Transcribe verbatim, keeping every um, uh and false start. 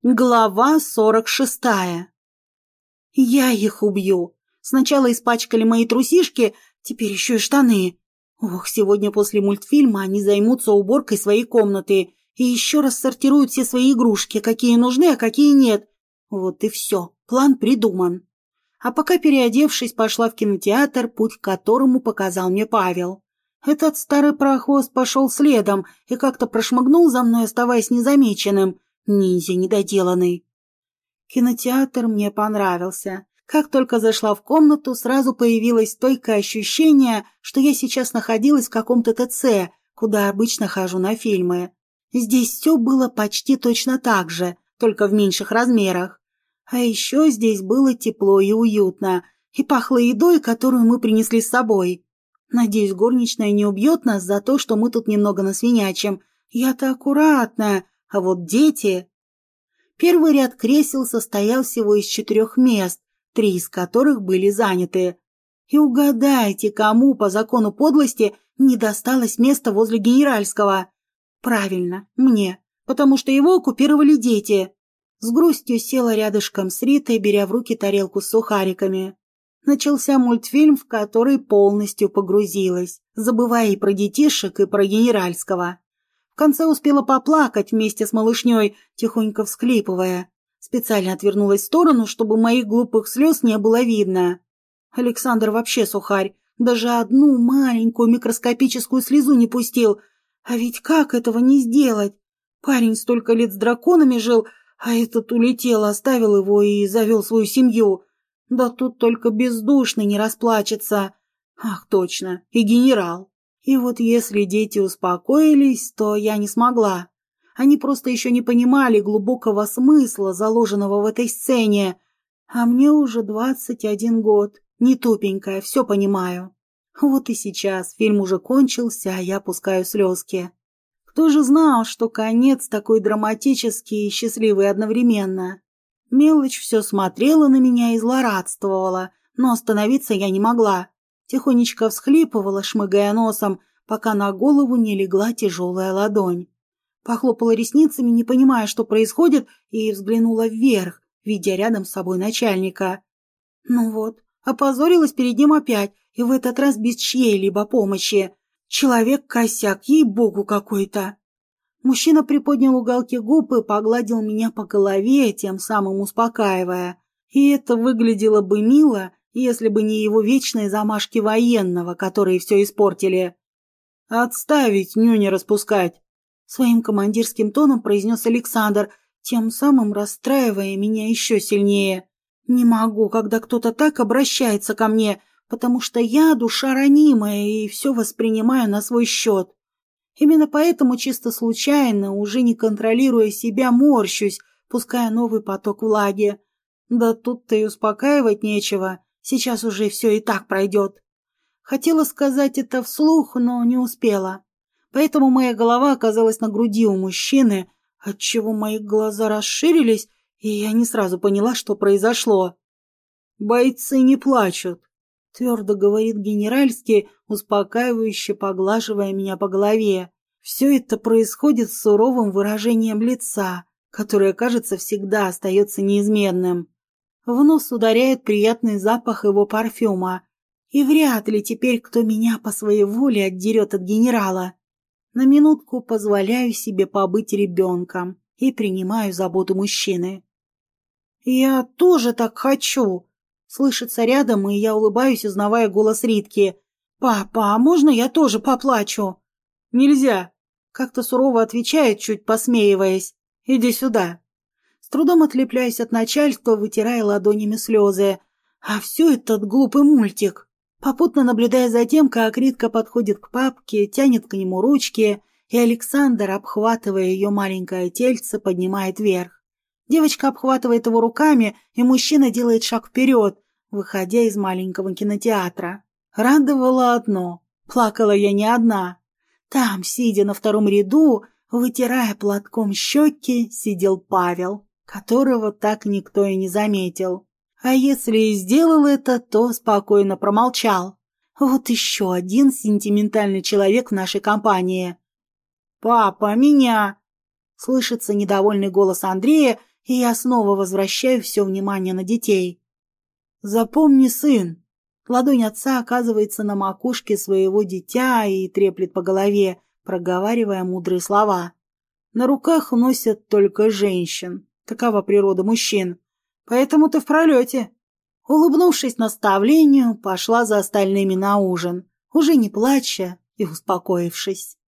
Глава сорок шестая. Я их убью. Сначала испачкали мои трусишки, теперь еще и штаны. Ох, сегодня после мультфильма они займутся уборкой своей комнаты и еще раз сортируют все свои игрушки, какие нужны, а какие нет. Вот и все, план придуман. А пока, переодевшись, пошла в кинотеатр, путь к которому показал мне Павел. Этот старый прохвост пошел следом и как-то прошмыгнул за мной, оставаясь незамеченным. Ниндзя недоделанный. Кинотеатр мне понравился. Как только зашла в комнату, сразу появилось стойкое ощущение, что я сейчас находилась в каком-то ТЦ, куда обычно хожу на фильмы. Здесь все было почти точно так же, только в меньших размерах. А еще здесь было тепло и уютно, и пахло едой, которую мы принесли с собой. Надеюсь, горничная не убьет нас за то, что мы тут немного насвинячим. Я-то аккуратная. А вот дети... Первый ряд кресел состоял всего из четырех мест, три из которых были заняты. И угадайте, кому по закону подлости не досталось место возле генеральского. Правильно, мне, потому что его оккупировали дети. С грустью села рядышком с Ритой, беря в руки тарелку с сухариками. Начался мультфильм, в который полностью погрузилась, забывая и про детишек, и про генеральского. В конце успела поплакать вместе с малышней, тихонько всхлипывая. Специально отвернулась в сторону, чтобы моих глупых слез не было видно. Александр вообще сухарь, даже одну маленькую микроскопическую слезу не пустил. А ведь как этого не сделать? Парень столько лет с драконами жил, а этот улетел, оставил его и завел свою семью. Да тут только бездушный не расплачется. Ах, точно, и генерал. И вот если дети успокоились, то я не смогла. Они просто еще не понимали глубокого смысла, заложенного в этой сцене. А мне уже двадцать один год. Не тупенькая, все понимаю. Вот и сейчас фильм уже кончился, а я пускаю слезки. Кто же знал, что конец такой драматический и счастливый одновременно? Мелочь все смотрела на меня и злорадствовала, но остановиться я не могла. Тихонечко всхлипывала, шмыгая носом, пока на голову не легла тяжелая ладонь. Похлопала ресницами, не понимая, что происходит, и взглянула вверх, видя рядом с собой начальника. Ну вот, опозорилась перед ним опять, и в этот раз без чьей-либо помощи. Человек-косяк, ей-богу какой-то. Мужчина приподнял уголки губ и погладил меня по голове, тем самым успокаивая. И это выглядело бы мило, если бы не его вечные замашки военного, которые все испортили. «Отставить, нюни распускать!» Своим командирским тоном произнес Александр, тем самым расстраивая меня еще сильнее. «Не могу, когда кто-то так обращается ко мне, потому что я душа ранимая и все воспринимаю на свой счет. Именно поэтому чисто случайно, уже не контролируя себя, морщусь, пуская новый поток влаги. Да тут-то и успокаивать нечего, сейчас уже все и так пройдет». Хотела сказать это вслух, но не успела. Поэтому моя голова оказалась на груди у мужчины, отчего мои глаза расширились, и я не сразу поняла, что произошло. «Бойцы не плачут», — твердо говорит генеральский, успокаивающе поглаживая меня по голове. Все это происходит с суровым выражением лица, которое, кажется, всегда остается неизменным. В нос ударяет приятный запах его парфюма, и вряд ли теперь кто меня по своей воле отдерет от генерала. На минутку позволяю себе побыть ребенком и принимаю заботу мужчины. «Я тоже так хочу!» Слышится рядом, и я улыбаюсь, узнавая голос Ритки. «Папа, а можно я тоже поплачу?» «Нельзя!» Как-то сурово отвечает, чуть посмеиваясь. «Иди сюда!» С трудом отлепляюсь от начальства, вытирая ладонями слезы. А все этот глупый мультик. Попутно наблюдая за тем, как Ритка подходит к папке, тянет к нему ручки, и Александр, обхватывая ее маленькое тельце, поднимает вверх. Девочка обхватывает его руками, и мужчина делает шаг вперед, выходя из маленького кинотеатра. Радовало одно — плакала я не одна. Там, сидя на втором ряду, вытирая платком щеки, сидел Павел, которого так никто и не заметил. А если и сделал это, то спокойно промолчал. Вот еще один сентиментальный человек в нашей компании. «Папа, меня!» Слышится недовольный голос Андрея, и я снова возвращаю все внимание на детей. «Запомни, сын!» Ладонь отца оказывается на макушке своего дитя и треплет по голове, проговаривая мудрые слова. «На руках носят только женщин. Такова природа мужчин. Поэтому ты в пролете». Улыбнувшись наставлению, пошла за остальными на ужин, уже не плача и успокоившись.